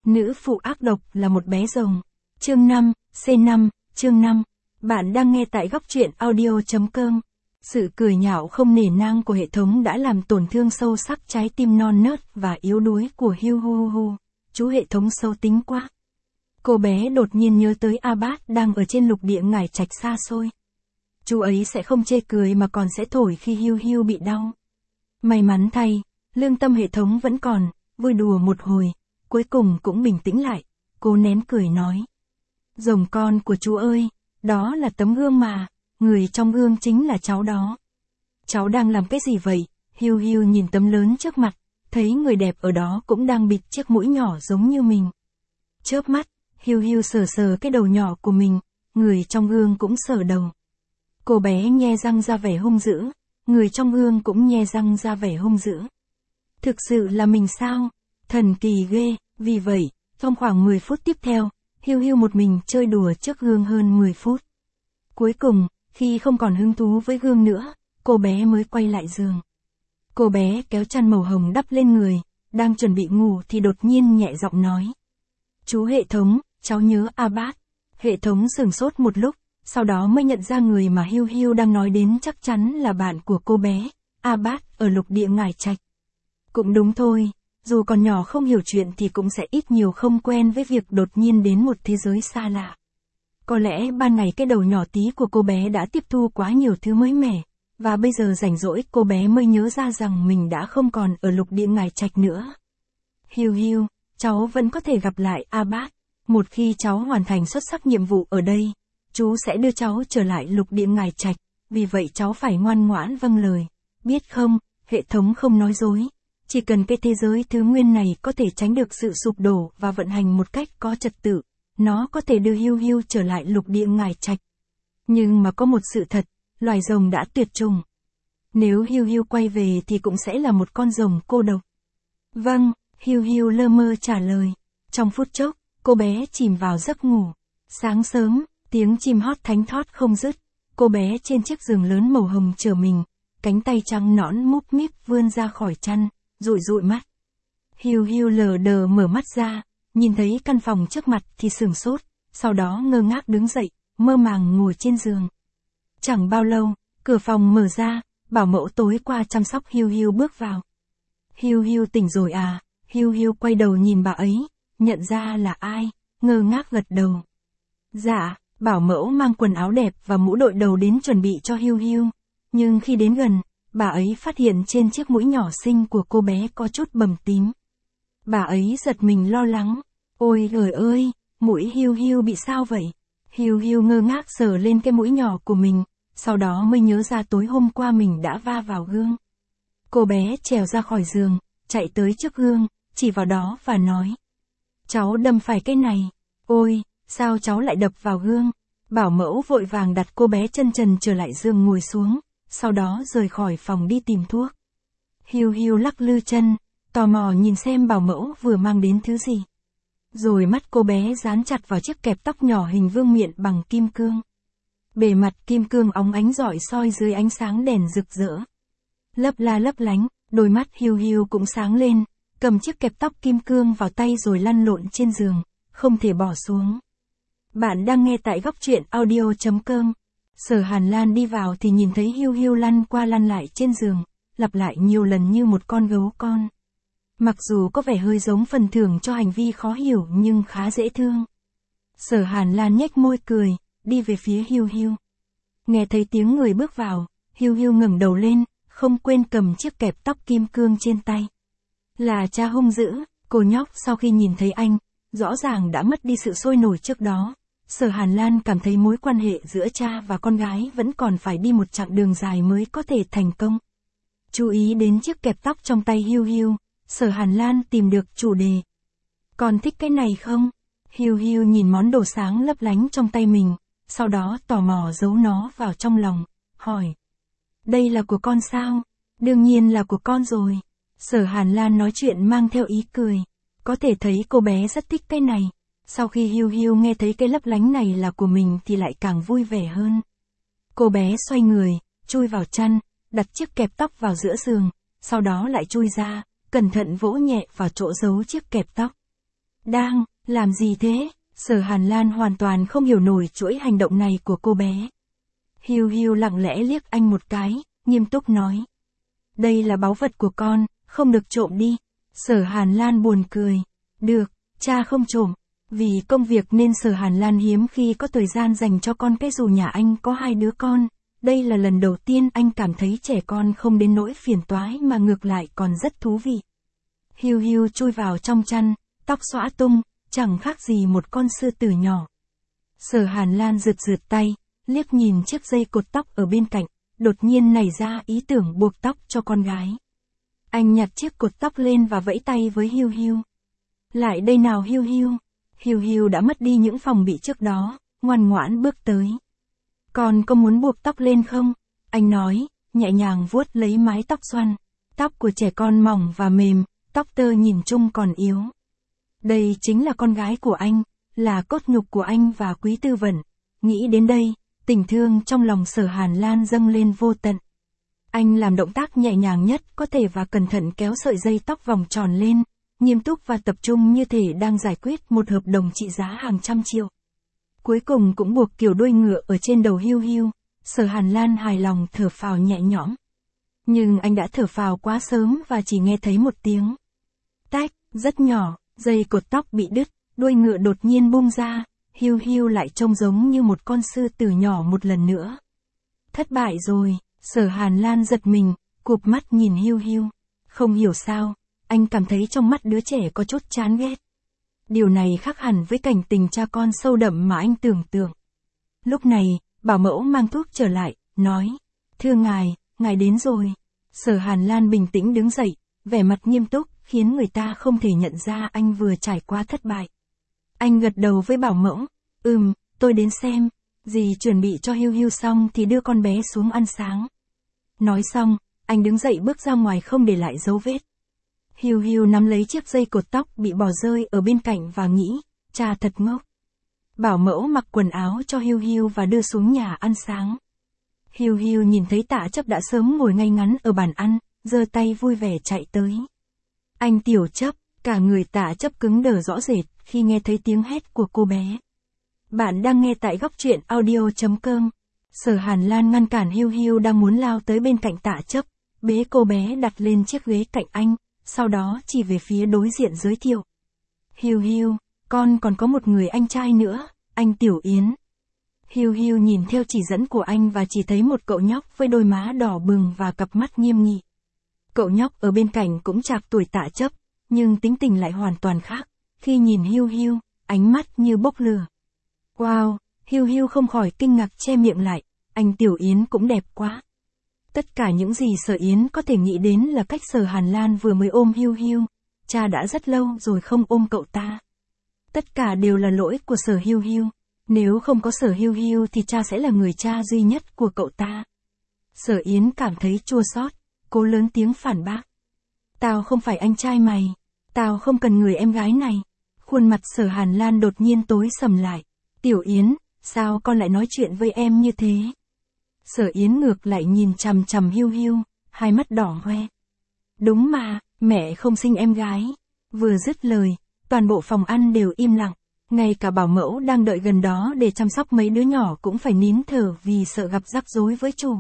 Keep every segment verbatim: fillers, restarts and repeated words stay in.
Nữ phụ ác độc là một bé rồng. Chương năm, C năm, chương năm. Bạn đang nghe tại góc truyện audio.com. Sự cười nhạo không nể nang của hệ thống đã làm tổn thương sâu sắc trái tim non nớt và yếu đuối của Hiu Hu Hu. Chú hệ thống sâu tính quá. Cô bé đột nhiên nhớ tới Abbas đang ở trên lục địa ngải trạch xa xôi. Chú ấy sẽ không chê cười mà còn sẽ thổi khi Hiu Hiu bị đau. May mắn thay, lương tâm hệ thống vẫn còn, vui đùa một hồi, cuối cùng cũng bình tĩnh lại, cô nén cười nói. Rồng con của chú ơi, đó là tấm gương mà, người trong gương chính là cháu đó. Cháu đang làm cái gì vậy? Hiu Hiu nhìn tấm lớn trước mặt, thấy người đẹp ở đó cũng đang bịt chiếc mũi nhỏ giống như mình. Chớp mắt, Hiu Hiu sờ sờ cái đầu nhỏ của mình, người trong gương cũng sờ đầu. Cô bé nhe răng ra vẻ hung dữ, người trong gương cũng nhe răng ra vẻ hung dữ. Thực sự là mình sao? Thần kỳ ghê, vì vậy, trong khoảng mười phút tiếp theo, Hiu Hiu một mình chơi đùa trước gương hơn mười phút. Cuối cùng, khi không còn hứng thú với gương nữa, cô bé mới quay lại giường. Cô bé kéo chăn màu hồng đắp lên người, đang chuẩn bị ngủ thì đột nhiên nhẹ giọng nói. Chú hệ thống, cháu nhớ Abbas. Hệ thống sửng sốt một lúc, sau đó mới nhận ra người mà Hiu Hiu đang nói đến chắc chắn là bạn của cô bé, Abbas ở lục địa ngải trạch. Cũng đúng thôi, dù còn nhỏ không hiểu chuyện thì cũng sẽ ít nhiều không quen với việc đột nhiên đến một thế giới xa lạ. Có lẽ ban ngày cái đầu nhỏ tí của cô bé đã tiếp thu quá nhiều thứ mới mẻ, và bây giờ rảnh rỗi cô bé mới nhớ ra rằng mình đã không còn ở lục địa ngải trạch nữa. Hiu Hiu, cháu vẫn có thể gặp lại Abbas. Một khi cháu hoàn thành xuất sắc nhiệm vụ ở đây, chú sẽ đưa cháu trở lại lục địa ngải trạch, vì vậy cháu phải ngoan ngoãn vâng lời. Biết không, hệ thống không nói dối. Chỉ cần cái thế giới thứ nguyên này có thể tránh được sự sụp đổ và vận hành một cách có trật tự, nó có thể đưa Hiu Hiu trở lại lục địa ngải trạch. Nhưng mà có một sự thật, loài rồng đã tuyệt chủng. Nếu Hiu Hiu quay về thì cũng sẽ là một con rồng cô độc. Vâng, Hiu Hiu lơ mơ trả lời. Trong phút chốc, cô bé chìm vào giấc ngủ. Sáng sớm, tiếng chim hót thánh thót không dứt. Cô bé trên chiếc giường lớn màu hồng chờ mình, cánh tay trắng nõn múp míp vươn ra khỏi chăn, dụi dụi mắt. Hiu Hiu lờ đờ mở mắt ra, nhìn thấy căn phòng trước mặt thì sửng sốt, sau đó ngơ ngác đứng dậy, mơ màng ngồi trên giường. Chẳng bao lâu, cửa phòng mở ra, bảo mẫu tối qua chăm sóc Hiu Hiu bước vào. Hiu Hiu tỉnh rồi à? Hiu Hiu quay đầu nhìn bà ấy, nhận ra là ai, ngơ ngác gật đầu. Dạ, bảo mẫu mang quần áo đẹp và mũ đội đầu đến chuẩn bị cho Hiu Hiu, nhưng khi đến gần, bà ấy phát hiện trên chiếc mũi nhỏ xinh của cô bé có chút bầm tím. Bà ấy giật mình lo lắng. Ôi trời ơi, mũi Hiu Hiu bị sao vậy? Hiu Hiu ngơ ngác sờ lên cái mũi nhỏ của mình, sau đó mới nhớ ra tối hôm qua mình đã va vào gương. Cô bé trèo ra khỏi giường, chạy tới trước gương, chỉ vào đó và nói. Cháu đâm phải cái này. Ôi, sao cháu lại đập vào gương? Bảo mẫu vội vàng đặt cô bé chân trần trở lại giường ngồi xuống, sau đó rời khỏi phòng đi tìm thuốc. Hiu Hiu lắc lư chân, tò mò nhìn xem bảo mẫu vừa mang đến thứ gì. Rồi mắt cô bé dán chặt vào chiếc kẹp tóc nhỏ hình vương miện bằng kim cương. Bề mặt kim cương óng ánh rọi soi dưới ánh sáng đèn rực rỡ. Lấp la lấp lánh, đôi mắt Hiu Hiu cũng sáng lên, cầm chiếc kẹp tóc kim cương vào tay rồi lăn lộn trên giường, không thể bỏ xuống. Bạn đang nghe tại góc truyện audio.com. Sở Hàn Lan đi vào thì nhìn thấy Hiu Hiu lăn qua lăn lại trên giường, lặp lại nhiều lần như một con gấu con. Mặc dù có vẻ hơi giống phần thưởng cho hành vi khó hiểu nhưng khá dễ thương. Sở Hàn Lan nhếch môi cười, đi về phía Hiu Hiu. Nghe thấy tiếng người bước vào, Hiu Hiu ngẩng đầu lên, không quên cầm chiếc kẹp tóc kim cương trên tay. Là cha hung dữ, cô nhóc sau khi nhìn thấy anh, rõ ràng đã mất đi sự sôi nổi trước đó. Sở Hàn Lan cảm thấy mối quan hệ giữa cha và con gái vẫn còn phải đi một chặng đường dài mới có thể thành công. Chú ý đến chiếc kẹp tóc trong tay Hiu Hiu, Sở Hàn Lan tìm được chủ đề. Con thích cái này không? Hiu Hiu nhìn món đồ sáng lấp lánh trong tay mình, sau đó tò mò giấu nó vào trong lòng, hỏi. Đây là của con sao? Đương nhiên là của con rồi. Sở Hàn Lan nói chuyện mang theo ý cười. Có thể thấy cô bé rất thích cái này. Sau khi Hiu Hiu nghe thấy cái lấp lánh này là của mình thì lại càng vui vẻ hơn. Cô bé xoay người, chui vào chăn, đặt chiếc kẹp tóc vào giữa giường, sau đó lại chui ra, cẩn thận vỗ nhẹ vào chỗ giấu chiếc kẹp tóc. Đang, làm gì thế? Sở Hàn Lan hoàn toàn không hiểu nổi chuỗi hành động này của cô bé. Hiu Hiu lặng lẽ liếc anh một cái, nghiêm túc nói. Đây là báu vật của con, không được trộm đi. Sở Hàn Lan buồn cười. Được, cha không trộm. Vì công việc nên Sở Hàn Lan hiếm khi có thời gian dành cho con, cái dù nhà anh có hai đứa con. Đây là lần đầu tiên anh cảm thấy trẻ con không đến nỗi phiền toái mà ngược lại còn rất thú vị. Hiu Hiu chui vào trong chăn, tóc xõa tung, chẳng khác gì một con sư tử nhỏ. Sở Hàn Lan rượt rượt tay, liếc nhìn chiếc dây cột tóc ở bên cạnh, đột nhiên nảy ra ý tưởng buộc tóc cho con gái. Anh nhặt chiếc cột tóc lên và vẫy tay với Hiu Hiu. Lại đây nào Hiu Hiu. Hiu Hiu đã mất đi những phòng bị trước đó, ngoan ngoãn bước tới. Con có muốn buộc tóc lên không? Anh nói, nhẹ nhàng vuốt lấy mái tóc xoăn. Tóc của trẻ con mỏng và mềm, tóc tơ nhìn chung còn yếu. Đây chính là con gái của anh, là cốt nhục của anh và Quý Tư Vận. Nghĩ đến đây, tình thương trong lòng Sở Hàn Lan dâng lên vô tận. Anh làm động tác nhẹ nhàng nhất có thể và cẩn thận kéo sợi dây tóc vòng tròn lên, nghiêm túc và tập trung như thể đang giải quyết một hợp đồng trị giá hàng trăm triệu. Cuối cùng cũng buộc kiểu đuôi ngựa ở trên đầu Hiu Hiu, Sở Hàn Lan hài lòng thở phào nhẹ nhõm. Nhưng anh đã thở phào quá sớm và chỉ nghe thấy một tiếng tách, rất nhỏ, dây cột tóc bị đứt, đuôi ngựa đột nhiên bung ra, Hiu Hiu lại trông giống như một con sư tử nhỏ một lần nữa. Thất bại rồi, Sở Hàn Lan giật mình, cụp mắt nhìn Hiu Hiu. Không hiểu sao, anh cảm thấy trong mắt đứa trẻ có chút chán ghét. Điều này khác hẳn với cảnh tình cha con sâu đậm mà anh tưởng tượng. Lúc này, bảo mẫu mang thuốc trở lại, nói, thưa ngài, ngài đến rồi. Sở Hàn Lan bình tĩnh đứng dậy, vẻ mặt nghiêm túc, khiến người ta không thể nhận ra anh vừa trải qua thất bại. Anh gật đầu với bảo mẫu, ừm, tôi đến xem. Dì chuẩn bị cho Hiu Hiu xong thì đưa con bé xuống ăn sáng. Nói xong, anh đứng dậy bước ra ngoài không để lại dấu vết. Hiu Hiu nắm lấy chiếc dây cột tóc bị bỏ rơi ở bên cạnh và nghĩ, cha thật ngốc. Bảo mẫu mặc quần áo cho Hiu Hiu và đưa xuống nhà ăn sáng. Hiu Hiu nhìn thấy Tạ Chấp đã sớm ngồi ngay ngắn ở bàn ăn, giơ tay vui vẻ chạy tới. Anh Tiểu Chấp, cả người Tạ Chấp cứng đờ rõ rệt khi nghe thấy tiếng hét của cô bé. Bạn đang nghe tại góc truyện audio chấm com. Sở Hàn Lan ngăn cản Hiu Hiu đang muốn lao tới bên cạnh Tạ Chấp, bế cô bé đặt lên chiếc ghế cạnh anh, sau đó chỉ về phía đối diện giới thiệu. Hiu Hiu, con còn có một người anh trai nữa, anh Tiểu Yến. Hiu Hiu nhìn theo chỉ dẫn của anh và chỉ thấy một cậu nhóc với đôi má đỏ bừng và cặp mắt nghiêm nghị. Cậu nhóc ở bên cạnh cũng chạc tuổi Tạ Chấp, nhưng tính tình lại hoàn toàn khác. Khi nhìn Hiu Hiu, ánh mắt như bốc lửa. Wow, Hiu Hiu không khỏi kinh ngạc che miệng lại, anh Tiểu Yến cũng đẹp quá. Tất cả những gì Sở Yến có thể nghĩ đến là cách Sở Hàn Lan vừa mới ôm Hiu Hiu, cha đã rất lâu rồi không ôm cậu ta. Tất cả đều là lỗi của Sở Hiu Hiu, nếu không có Sở Hiu Hiu thì cha sẽ là người cha duy nhất của cậu ta. Sở Yến cảm thấy chua xót, cố lớn tiếng phản bác. Tao không phải anh trai mày, tao không cần người em gái này. Khuôn mặt Sở Hàn Lan đột nhiên tối sầm lại. Tiểu Yến, sao con lại nói chuyện với em như thế? Sở Yến ngược lại nhìn chằm chằm Hiu Hiu, hai mắt đỏ hoe. Đúng mà, mẹ không sinh em gái. Vừa dứt lời, toàn bộ phòng ăn đều im lặng, ngay cả bảo mẫu đang đợi gần đó để chăm sóc mấy đứa nhỏ cũng phải nín thở vì sợ gặp rắc rối với chủ.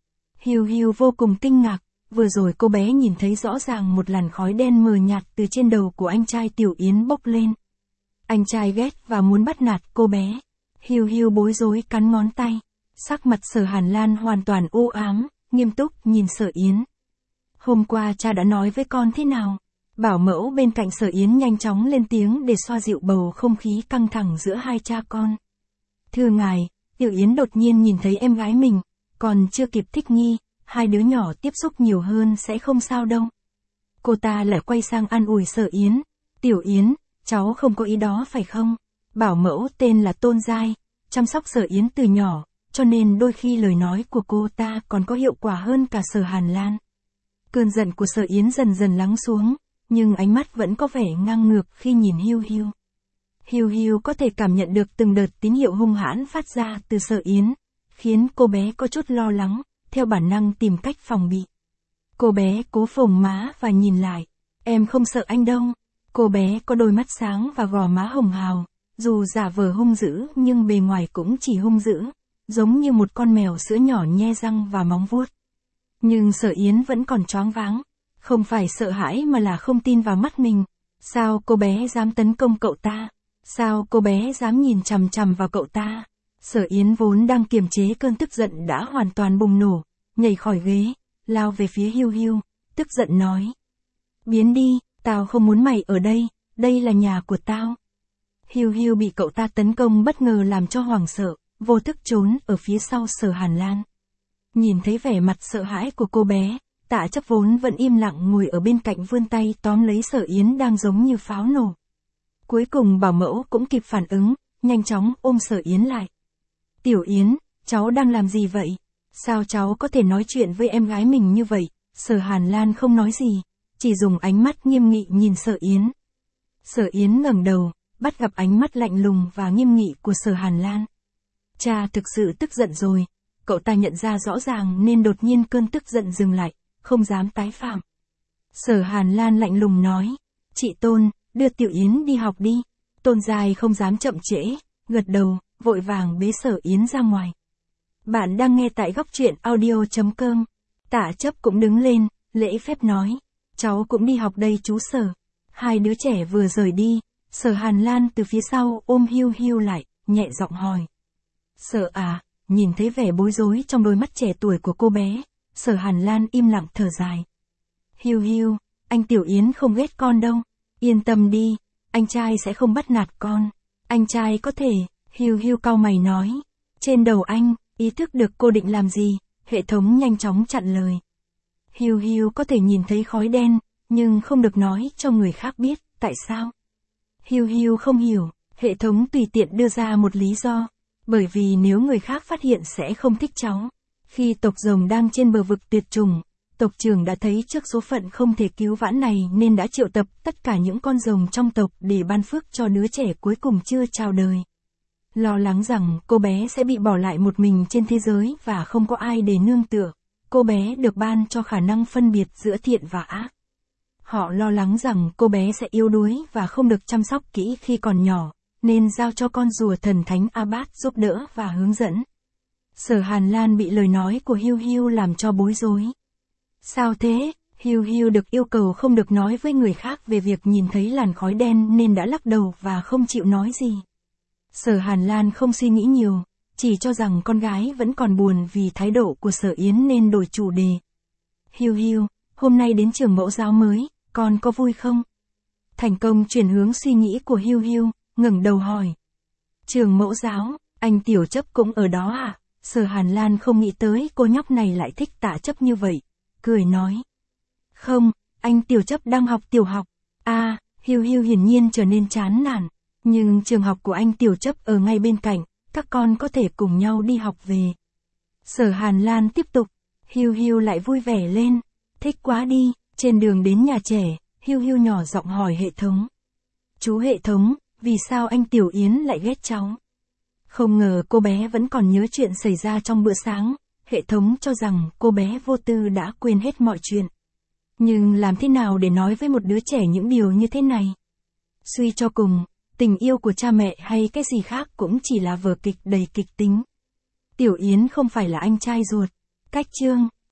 Hiu Hiu vô cùng kinh ngạc, vừa rồi cô bé nhìn thấy rõ ràng một làn khói đen mờ nhạt từ trên đầu của anh trai Tiểu Yến bốc lên. Anh trai ghét và muốn bắt nạt cô bé. Hiu Hiu bối rối cắn ngón tay. Sắc mặt Sở Hàn Lan hoàn toàn u ám, nghiêm túc nhìn Sở Yến. Hôm qua cha đã nói với con thế nào? Bảo mẫu bên cạnh Sở Yến nhanh chóng lên tiếng để xoa dịu bầu không khí căng thẳng giữa hai cha con. Thưa ngài, Tiểu Yến đột nhiên nhìn thấy em gái mình, còn chưa kịp thích nghi, hai đứa nhỏ tiếp xúc nhiều hơn sẽ không sao đâu. Cô ta lại quay sang an ủi Sở Yến. Tiểu Yến, cháu không có ý đó phải không? Bảo mẫu tên là Tôn Giai, chăm sóc Sở Yến từ nhỏ, cho nên đôi khi lời nói của cô ta còn có hiệu quả hơn cả Sở Hàn Lan. Cơn giận của Sở Yến dần dần lắng xuống, nhưng ánh mắt vẫn có vẻ ngang ngược khi nhìn Hiu Hiu. Hiu Hiu có thể cảm nhận được từng đợt tín hiệu hung hãn phát ra từ Sở Yến, khiến cô bé có chút lo lắng, theo bản năng tìm cách phòng bị. Cô bé cố phồng má và nhìn lại. Em không sợ anh đâu. Cô bé có đôi mắt sáng và gò má hồng hào, dù giả vờ hung dữ nhưng bề ngoài cũng chỉ hung dữ, giống như một con mèo sữa nhỏ nhe răng và móng vuốt. Nhưng Sở Yến vẫn còn choáng váng, không phải sợ hãi mà là không tin vào mắt mình. Sao cô bé dám tấn công cậu ta? Sao cô bé dám nhìn chằm chằm vào cậu ta? Sở Yến vốn đang kiềm chế cơn tức giận đã hoàn toàn bùng nổ, nhảy khỏi ghế, lao về phía Hiu Hiu, tức giận nói. Biến đi, tao không muốn mày ở đây, đây là nhà của tao. Hiu Hiu bị cậu ta tấn công bất ngờ làm cho hoảng sợ, vô thức trốn ở phía sau Sở Hàn Lan. Nhìn thấy vẻ mặt sợ hãi của cô bé, Tạ Chấp vốn vẫn im lặng ngồi ở bên cạnh vươn tay tóm lấy Sở Yến đang giống như pháo nổ. Cuối cùng bảo mẫu cũng kịp phản ứng, nhanh chóng ôm Sở Yến lại. Tiểu Yến, cháu đang làm gì vậy? Sao cháu có thể nói chuyện với em gái mình như vậy? Sở Hàn Lan không nói gì, chỉ dùng ánh mắt nghiêm nghị nhìn Sở Yến. Sở Yến ngẩng đầu, bắt gặp ánh mắt lạnh lùng và nghiêm nghị của Sở Hàn Lan. Cha thực sự tức giận rồi, cậu ta nhận ra rõ ràng nên đột nhiên cơn tức giận dừng lại, không dám tái phạm. Sở Hàn Lan lạnh lùng nói, chị Tôn, đưa Tiểu Yến đi học đi. Tôn Giai không dám chậm trễ, gật đầu, vội vàng bế Sở Yến ra ngoài. Bạn đang nghe tại góc truyện audio.com. Tạ Chấp cũng đứng lên, lễ phép nói, cháu cũng đi học đây chú Sở. Hai đứa trẻ vừa rời đi, Sở Hàn Lan từ phía sau ôm Hiu Hiu lại, nhẹ giọng hỏi. Sở à, nhìn thấy vẻ bối rối trong đôi mắt trẻ tuổi của cô bé, Sở Hàn Lan im lặng thở dài. Hiu Hiu, anh Tiểu Yến không ghét con đâu, yên tâm đi, anh trai sẽ không bắt nạt con. Anh trai có thể, Hiu Hiu cau mày nói. Trên đầu anh, ý thức được cô định làm gì, hệ thống nhanh chóng chặn lời. Hiu Hiu có thể nhìn thấy khói đen, nhưng không được nói cho người khác biết, tại sao? Hiu Hiu không hiểu, hệ thống tùy tiện đưa ra một lý do. Bởi vì nếu người khác phát hiện sẽ không thích cháu. Khi tộc rồng đang trên bờ vực tuyệt chủng, tộc trưởng đã thấy trước số phận không thể cứu vãn này nên đã triệu tập tất cả những con rồng trong tộc để ban phước cho đứa trẻ cuối cùng chưa chào đời. Lo lắng rằng cô bé sẽ bị bỏ lại một mình trên thế giới và không có ai để nương tựa, cô bé được ban cho khả năng phân biệt giữa thiện và ác. Họ lo lắng rằng cô bé sẽ yếu đuối và không được chăm sóc kỹ khi còn nhỏ, nên giao cho con rùa thần thánh Abat giúp đỡ và hướng dẫn. Sở Hàn Lan bị lời nói của Hiu Hiu làm cho bối rối. Sao thế? Hiu Hiu được yêu cầu không được nói với người khác về việc nhìn thấy làn khói đen nên đã lắc đầu và không chịu nói gì. Sở Hàn Lan không suy nghĩ nhiều, chỉ cho rằng con gái vẫn còn buồn vì thái độ của Sở Yến nên đổi chủ đề. Hiu Hiu, hôm nay đến trường mẫu giáo mới, con có vui không? Thành công chuyển hướng suy nghĩ của Hiu Hiu, ngẩng đầu hỏi. Trường mẫu giáo, anh Tiểu Chấp cũng ở đó à? Sở Hàn Lan không nghĩ tới cô nhóc này lại thích Tạ Chấp như vậy, cười nói. Không, anh Tiểu Chấp đang học tiểu học. À, Hiu Hiu hiển nhiên trở nên chán nản. Nhưng trường học của anh Tiểu Chấp ở ngay bên cạnh, các con có thể cùng nhau đi học về. Sở Hàn Lan tiếp tục, Hiu Hiu lại vui vẻ lên. Thích quá đi, trên đường đến nhà trẻ, Hiu Hiu nhỏ giọng hỏi hệ thống. Chú hệ thống, vì sao anh Tiểu Yến lại ghét cháu? Không ngờ cô bé vẫn còn nhớ chuyện xảy ra trong bữa sáng, hệ thống cho rằng cô bé vô tư đã quên hết mọi chuyện. Nhưng làm thế nào để nói với một đứa trẻ những điều như thế này? Suy cho cùng, tình yêu của cha mẹ hay cái gì khác cũng chỉ là vở kịch đầy kịch tính. Tiểu Yến không phải là anh trai ruột. Cách chương